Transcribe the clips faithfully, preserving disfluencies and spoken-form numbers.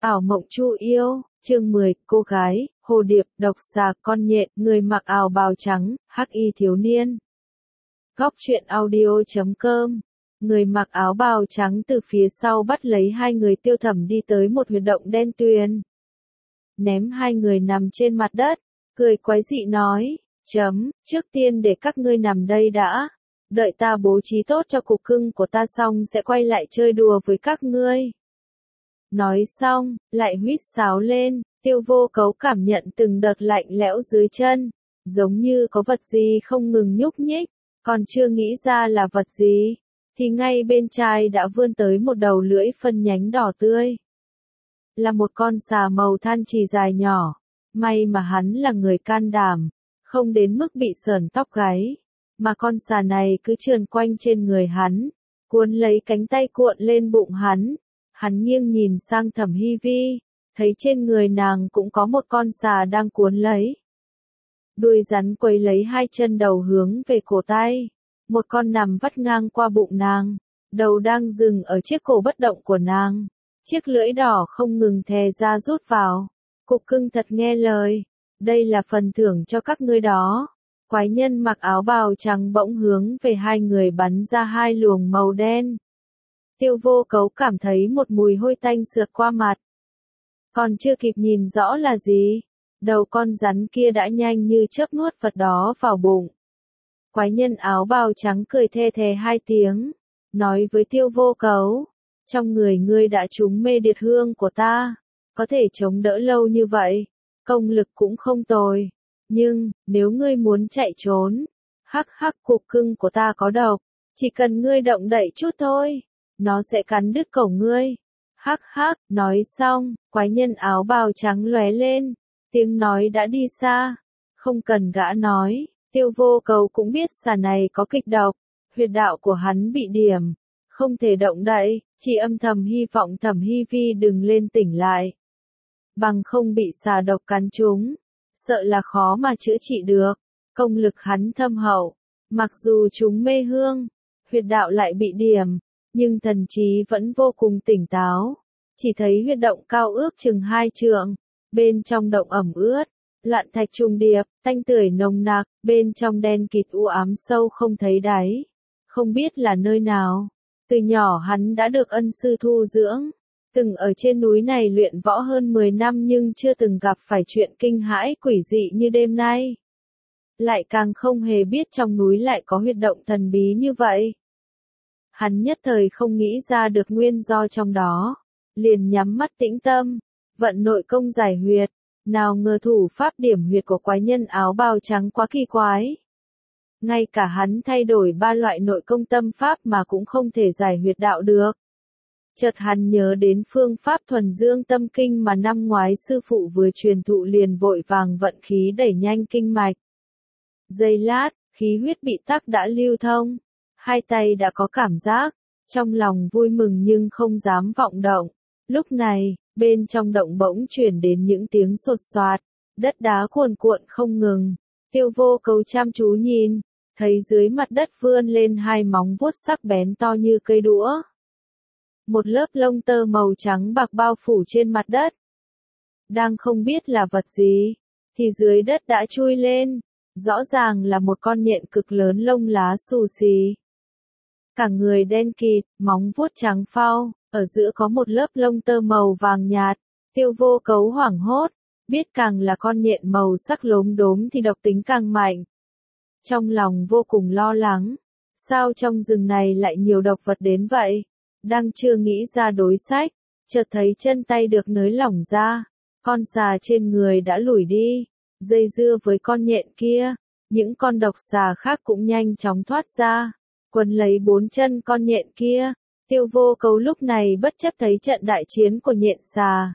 Ảo mộng Chu yêu, chương mười, cô gái, hồ điệp, độc xà, con nhện, người mặc áo bào trắng, hắc y thiếu niên. Góc truyện audio chấm com. Người mặc áo bào trắng từ phía sau bắt lấy hai người Tiêu Thẩm đi tới một huyệt động đen tuyền. Ném hai người nằm trên mặt đất, cười quái dị nói, chấm, trước tiên để các ngươi nằm đây đã. Đợi ta bố trí tốt cho cục cưng của ta xong sẽ quay lại chơi đùa với các ngươi. Nói xong, lại huýt sáo lên, Tiêu Vô Cấu cảm nhận từng đợt lạnh lẽo dưới chân, giống như có vật gì không ngừng nhúc nhích, còn chưa nghĩ ra là vật gì, thì ngay bên trái đã vươn tới một đầu lưỡi phân nhánh đỏ tươi. Là một con xà màu than trì dài nhỏ, may mà hắn là người can đảm, không đến mức bị sởn tóc gáy, mà con xà này cứ trườn quanh trên người hắn, cuốn lấy cánh tay cuộn lên bụng hắn. Hắn nghiêng nhìn sang Thẩm Hy Vi, thấy trên người nàng cũng có một con xà đang cuốn lấy. Đuôi rắn quấy lấy hai chân đầu hướng về cổ tay, một con nằm vắt ngang qua bụng nàng, đầu đang dừng ở chiếc cổ bất động của nàng, chiếc lưỡi đỏ không ngừng thè ra rút vào. Cục cưng thật nghe lời, đây là phần thưởng cho các ngươi đó. Quái nhân mặc áo bào trắng bỗng hướng về hai người bắn ra hai luồng màu đen. Tiêu Vô Cấu cảm thấy một mùi hôi tanh sượt qua mặt. Còn chưa kịp nhìn rõ là gì, đầu con rắn kia đã nhanh như chớp nuốt vật đó vào bụng. Quái nhân áo bào trắng cười the thé hai tiếng, nói với Tiêu Vô Cấu, trong người ngươi đã trúng mê điệt hương của ta, có thể chống đỡ lâu như vậy, công lực cũng không tồi. Nhưng, nếu ngươi muốn chạy trốn, hắc hắc cục cưng của ta có độc, chỉ cần ngươi động đậy chút thôi, nó sẽ cắn đứt cổ ngươi. Hắc hắc, nói xong, quái nhân áo bào trắng lóe lên, tiếng nói đã đi xa. Không cần gã nói, Tiêu Vô Cấu cũng biết xà này có kịch độc, huyệt đạo của hắn bị điểm, không thể động đậy, chỉ âm thầm hy vọng Thẩm Hy Vi đừng lên tỉnh lại. Bằng không bị xà độc cắn trúng, sợ là khó mà chữa trị được. Công lực hắn thâm hậu, mặc dù chúng mê hương, huyệt đạo lại bị điểm, nhưng thần trí vẫn vô cùng tỉnh táo. Chỉ thấy huyệt động cao ước chừng hai trượng, bên trong động ẩm ướt, loạn thạch trùng điệp, tanh tưởi nồng nặc, bên trong đen kịt u ám sâu không thấy đáy. Không biết là nơi nào. Từ nhỏ hắn đã được ân sư thu dưỡng, từng ở trên núi này luyện võ hơn mười năm nhưng chưa từng gặp phải chuyện kinh hãi quỷ dị như đêm nay. Lại càng không hề biết trong núi lại có huyệt động thần bí như vậy. Hắn nhất thời không nghĩ ra được nguyên do trong đó, liền nhắm mắt tĩnh tâm, vận nội công giải huyệt, nào ngờ thủ pháp điểm huyệt của quái nhân áo bào trắng quá kỳ quái. Ngay cả hắn thay đổi ba loại nội công tâm pháp mà cũng không thể giải huyệt đạo được. Chợt hắn nhớ đến phương pháp thuần dương tâm kinh mà năm ngoái sư phụ vừa truyền thụ, liền vội vàng vận khí đẩy nhanh kinh mạch. Giây lát, khí huyết bị tắc đã lưu thông. Hai tay đã có cảm giác, trong lòng vui mừng nhưng không dám vọng động. Lúc này, bên trong động bỗng chuyển đến những tiếng sột soạt, đất đá cuồn cuộn không ngừng. Tiêu Vô Cấu chăm chú nhìn, thấy dưới mặt đất vươn lên hai móng vuốt sắc bén to như cây đũa. Một lớp lông tơ màu trắng bạc bao phủ trên mặt đất. Đang không biết là vật gì, thì dưới đất đã chui lên, rõ ràng là một con nhện cực lớn lông lá xù xì. Cả người đen kịt, móng vuốt trắng phau, ở giữa có một lớp lông tơ màu vàng nhạt. Tiêu Vô Cấu hoảng hốt, biết càng là con nhện màu sắc lốm đốm thì độc tính càng mạnh. Trong lòng vô cùng lo lắng, sao trong rừng này lại nhiều độc vật đến vậy? Đang chưa nghĩ ra đối sách, chợt thấy chân tay được nới lỏng ra, con xà trên người đã lủi đi, dây dưa với con nhện kia, những con độc xà khác cũng nhanh chóng thoát ra, quấn lấy bốn chân con nhện kia. Tiêu Vô Cấu lúc này bất chấp thấy trận đại chiến của nhện xà,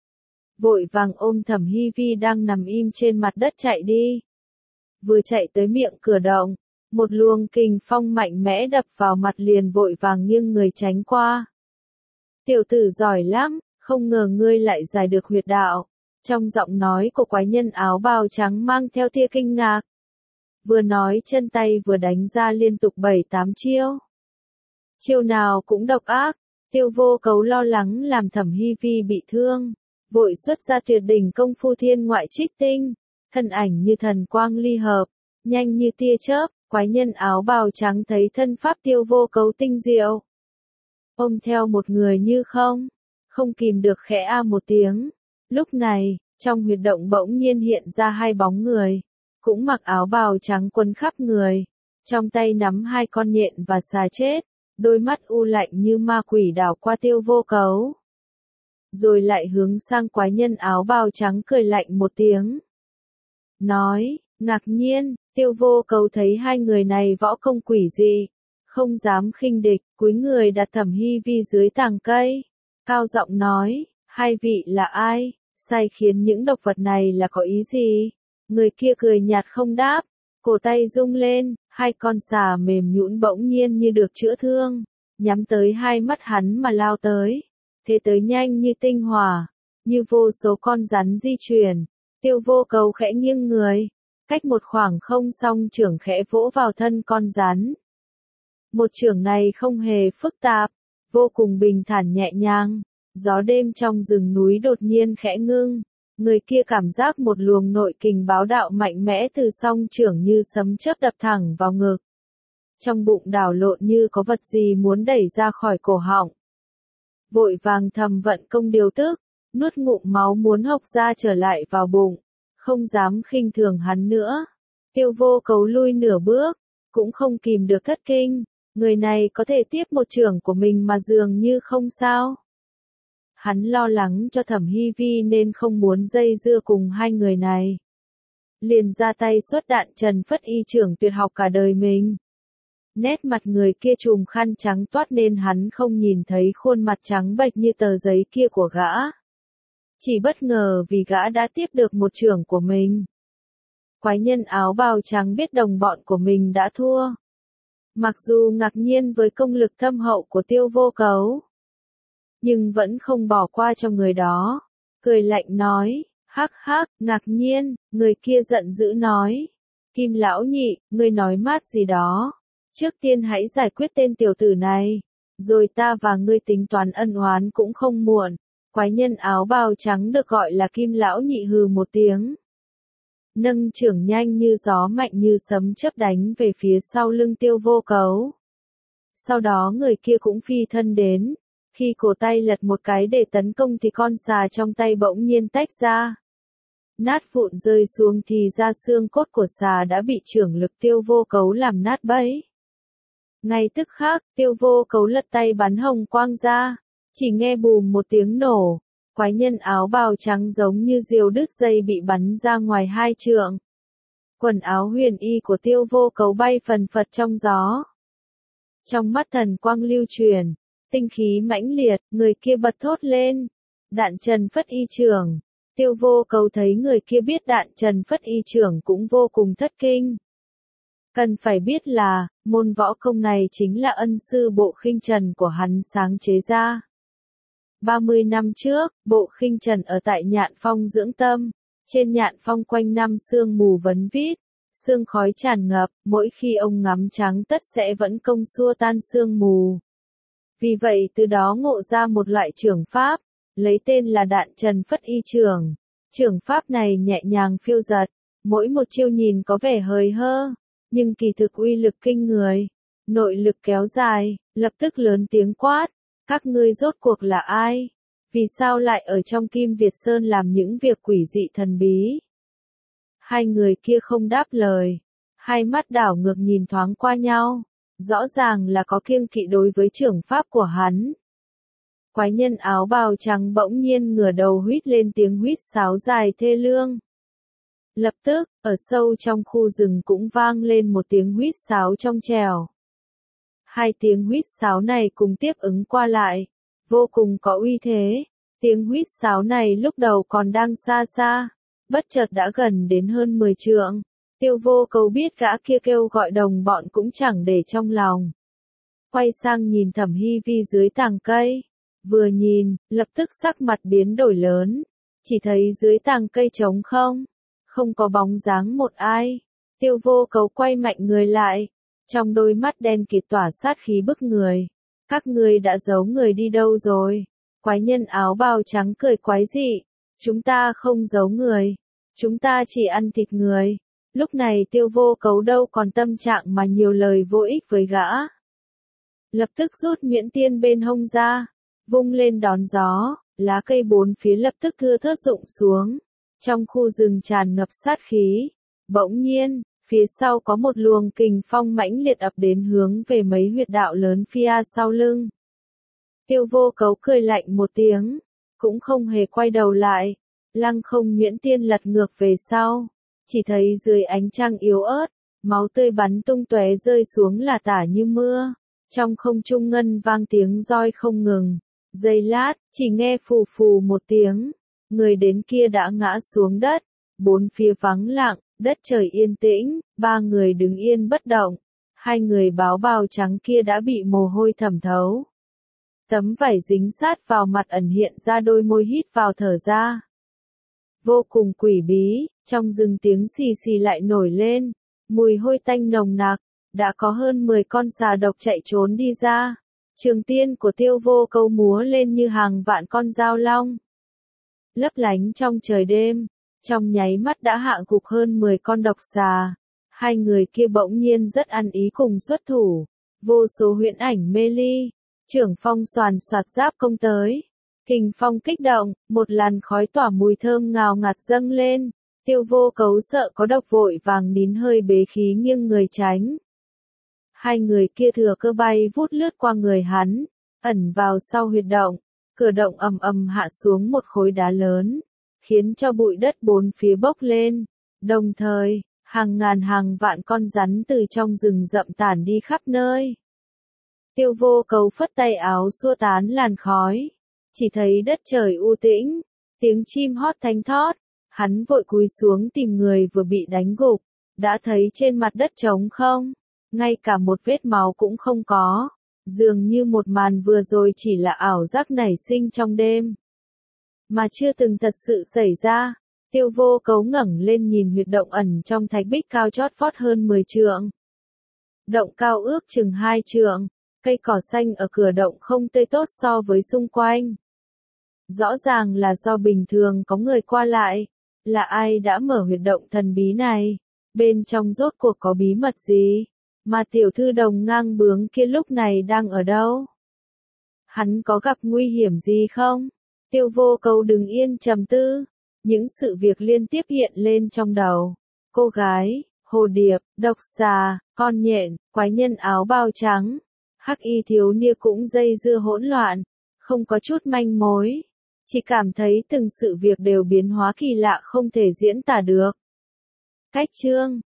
vội vàng ôm Thẩm Hy Vi đang nằm im trên mặt đất chạy đi. Vừa chạy tới miệng cửa động, một luồng kình phong mạnh mẽ đập vào mặt, liền vội vàng nghiêng người tránh qua. Tiểu tử giỏi lắm, không ngờ ngươi lại giải được huyệt đạo. Trong giọng nói của quái nhân áo bào trắng mang theo tia kinh ngạc. Vừa nói chân tay vừa đánh ra liên tục bảy tám chiêu. Chiêu nào cũng độc ác, Tiêu Vô Cấu lo lắng làm Thẩm Hy Vi bị thương, vội xuất ra tuyệt đỉnh công phu thiên ngoại trích tinh, thân ảnh như thần quang ly hợp, nhanh như tia chớp, quái nhân áo bào trắng thấy thân pháp Tiêu Vô Cấu tinh diệu. Ôm theo một người như không, không kìm được khẽ a một tiếng. Lúc này, trong huyệt động bỗng nhiên hiện ra hai bóng người, cũng mặc áo bào trắng quấn khắp người, trong tay nắm hai con nhện và xà chết, đôi mắt u lạnh như ma quỷ đảo qua Tiêu Vô Cấu. Rồi lại hướng sang quái nhân áo bào trắng cười lạnh một tiếng. Nói, ngạc nhiên, Tiêu Vô Cấu thấy hai người này võ công quỷ dị, không dám khinh địch, cúi người đặt Thẩm Hy Vi dưới tàng cây, cao giọng nói, hai vị là ai, sai khiến những độc vật này là có ý gì? Người kia cười nhạt không đáp, cổ tay rung lên, hai con xà mềm nhũn bỗng nhiên như được chữa thương, nhắm tới hai mắt hắn mà lao tới, thế tới nhanh như tinh hỏa, như vô số con rắn di chuyển. Tiêu Vô Cấu khẽ nghiêng người, cách một khoảng không song chưởng khẽ vỗ vào thân con rắn. Một chưởng này không hề phức tạp, vô cùng bình thản nhẹ nhàng. Gió đêm trong rừng núi đột nhiên khẽ ngưng, người kia cảm giác một luồng nội kình báo đạo mạnh mẽ từ song chưởng như sấm chớp đập thẳng vào ngực. Trong bụng đảo lộn như có vật gì muốn đẩy ra khỏi cổ họng. Vội vàng thầm vận công điều tức, nuốt ngụm máu muốn hộc ra trở lại vào bụng, không dám khinh thường hắn nữa. Tiêu Vô Cấu lui nửa bước, cũng không kìm được thất kinh, người này có thể tiếp một chưởng của mình mà dường như không sao. Hắn lo lắng cho Thẩm Hy Vi nên không muốn dây dưa cùng hai người này. Liền ra tay xuất đạn Trần Phất Y trưởng tuyệt học cả đời mình. Nét mặt người kia trùm khăn trắng toát nên hắn không nhìn thấy khuôn mặt trắng bệch như tờ giấy kia của gã. Chỉ bất ngờ vì gã đã tiếp được một chưởng của mình. Quái nhân áo bào trắng biết đồng bọn của mình đã thua. Mặc dù ngạc nhiên với công lực thâm hậu của Tiêu Vô Cấu, nhưng vẫn không bỏ qua cho người đó, cười lạnh nói, hắc hắc, ngạc nhiên, người kia giận dữ nói, Kim lão nhị, ngươi nói mát gì đó, trước tiên hãy giải quyết tên tiểu tử này, rồi ta và ngươi tính toán ân oán cũng không muộn. Quái nhân áo bào trắng được gọi là Kim lão nhị hừ một tiếng, nâng chưởng nhanh như gió mạnh như sấm chớp đánh về phía sau lưng Tiêu Vô Cấu. Sau đó người kia cũng phi thân đến. Khi cổ tay lật một cái để tấn công thì con xà trong tay bỗng nhiên tách ra. Nát vụn rơi xuống thì ra xương cốt của xà đã bị chưởng lực Tiêu Vô Cấu làm nát bấy. Ngay tức khắc, Tiêu Vô Cấu lật tay bắn hồng quang ra, chỉ nghe bùm một tiếng nổ, quái nhân áo bào trắng giống như diều đứt dây bị bắn ra ngoài hai trượng. Quần áo huyền y của Tiêu Vô Cấu bay phần phật trong gió. Trong mắt thần quang lưu truyền, tinh khí mãnh liệt, người kia bật thốt lên. Đạn Trần Phất Y trưởng. Tiêu Vô Cấu thấy người kia biết đạn Trần Phất Y trưởng cũng vô cùng thất kinh. Cần phải biết là, môn võ công này chính là ân sư Bộ Khinh Trần của hắn sáng chế ra. ba mươi năm trước, Bộ Khinh Trần ở tại Nhạn Phong dưỡng tâm. Trên Nhạn Phong quanh năm sương mù vấn vít, sương khói tràn ngập, mỗi khi ông ngắm trắng tất sẽ vẫn công xua tan sương mù. Vì vậy từ đó ngộ ra một loại chưởng pháp, lấy tên là đạn Trần Phất Y chưởng. Chưởng pháp này nhẹ nhàng phiêu dật, mỗi một chiêu nhìn có vẻ hời hơ, nhưng kỳ thực uy lực kinh người, nội lực kéo dài, lập tức lớn tiếng quát, các ngươi rốt cuộc là ai? Vì sao lại ở trong Kim Việt Sơn làm những việc quỷ dị thần bí? Hai người kia không đáp lời, hai mắt đảo ngược nhìn thoáng qua nhau. Rõ ràng là có kiêng kỵ đối với chưởng pháp của hắn. Quái nhân áo bào trắng bỗng nhiên ngửa đầu huýt lên tiếng huýt sáo dài thê lương. Lập tức, ở sâu trong khu rừng cũng vang lên một tiếng huýt sáo trong trẻo. Hai tiếng huýt sáo này cùng tiếp ứng qua lại, vô cùng có uy thế. Tiếng huýt sáo này lúc đầu còn đang xa xa, bất chợt đã gần đến hơn mười trượng. Tiêu Vô Cấu biết gã kia kêu gọi đồng bọn cũng chẳng để trong lòng. Quay sang nhìn Thẩm Hy Vi dưới tàng cây. Vừa nhìn, lập tức sắc mặt biến đổi lớn. Chỉ thấy dưới tàng cây trống không. Không có bóng dáng một ai. Tiêu Vô Cấu quay mạnh người lại. Trong đôi mắt đen kịt tỏa sát khí bức người. Các ngươi đã giấu người đi đâu rồi? Quái nhân áo bào trắng cười quái dị. Chúng ta không giấu người. Chúng ta chỉ ăn thịt người. Lúc này Tiêu Vô Cấu đâu còn tâm trạng mà nhiều lời vô ích với gã. Lập tức rút nhuyễn tiên bên hông ra, vung lên đón gió, lá cây bốn phía lập tức thưa thớt rụng xuống. Trong khu rừng tràn ngập sát khí. Bỗng nhiên, phía sau có một luồng kình phong mãnh liệt ập đến hướng về mấy huyệt đạo lớn phía sau lưng. Tiêu Vô Cấu cười lạnh một tiếng, cũng không hề quay đầu lại. Lăng không nhuyễn tiên lật ngược về sau, chỉ thấy dưới ánh trăng yếu ớt, máu tươi bắn tung tóe rơi xuống là tả như mưa. Trong không trung ngân vang tiếng roi không ngừng. Giây lát, chỉ nghe phù phù một tiếng, người đến kia đã ngã xuống đất. Bốn phía vắng lặng, đất trời yên tĩnh, ba người đứng yên bất động. Hai người báo bào trắng kia đã bị mồ hôi thẩm thấu. Tấm vải dính sát vào mặt ẩn hiện ra đôi môi hít vào thở ra. Vô cùng quỷ bí, trong rừng tiếng xì xì lại nổi lên, mùi hôi tanh nồng nặc, đã có hơn mười con xà độc chạy trốn đi ra. Trường tiên của Tiêu Vô Cấu múa lên như hàng vạn con dao long. Lấp lánh trong trời đêm, trong nháy mắt đã hạ gục hơn mười con độc xà. Hai người kia bỗng nhiên rất ăn ý cùng xuất thủ. Vô số huyễn ảnh mê ly, trưởng phong xoàn xoạt giáp công tới. Kình phong kích động, một làn khói tỏa mùi thơm ngào ngạt dâng lên. Tiêu Vô Cấu sợ có độc vội vàng nín hơi bế khí nghiêng người tránh. Hai người kia thừa cơ bay vút lướt qua người hắn, ẩn vào sau huyệt động. Cửa động ầm ầm hạ xuống một khối đá lớn, khiến cho bụi đất bốn phía bốc lên. Đồng thời, hàng ngàn hàng vạn con rắn từ trong rừng rậm tản đi khắp nơi. Tiêu Vô Cấu phất tay áo xua tán làn khói. Chỉ thấy đất trời u tĩnh, tiếng chim hót thánh thót. Hắn vội cúi xuống tìm người vừa bị đánh gục. Đã thấy trên mặt đất trống không, ngay cả một vết máu cũng không có. Dường như một màn vừa rồi chỉ là ảo giác nảy sinh trong đêm, mà chưa từng thật sự xảy ra. Tiêu Vô Cấu ngẩng lên nhìn huyệt động ẩn trong thạch bích cao chót vót hơn mười trượng. Động cao ước chừng hai trượng, cây cỏ xanh ở cửa động không tươi tốt so với xung quanh. Rõ ràng là do bình thường có người qua lại. Là ai đã mở huyệt động thần bí này? Bên trong rốt cuộc có bí mật gì? Mà tiểu thư đồng ngang bướng kia lúc này đang ở đâu? Hắn có gặp nguy hiểm gì không? Tiêu Vô Cấu đứng yên trầm tư. Những sự việc liên tiếp hiện lên trong đầu. Cô gái, hồ điệp, độc xà, con nhện, quái nhân áo bào trắng. Hắc y thiếu niên cũng dây dưa hỗn loạn. Không có chút manh mối. Chỉ cảm thấy từng sự việc đều biến hóa kỳ lạ không thể diễn tả được. Cách chương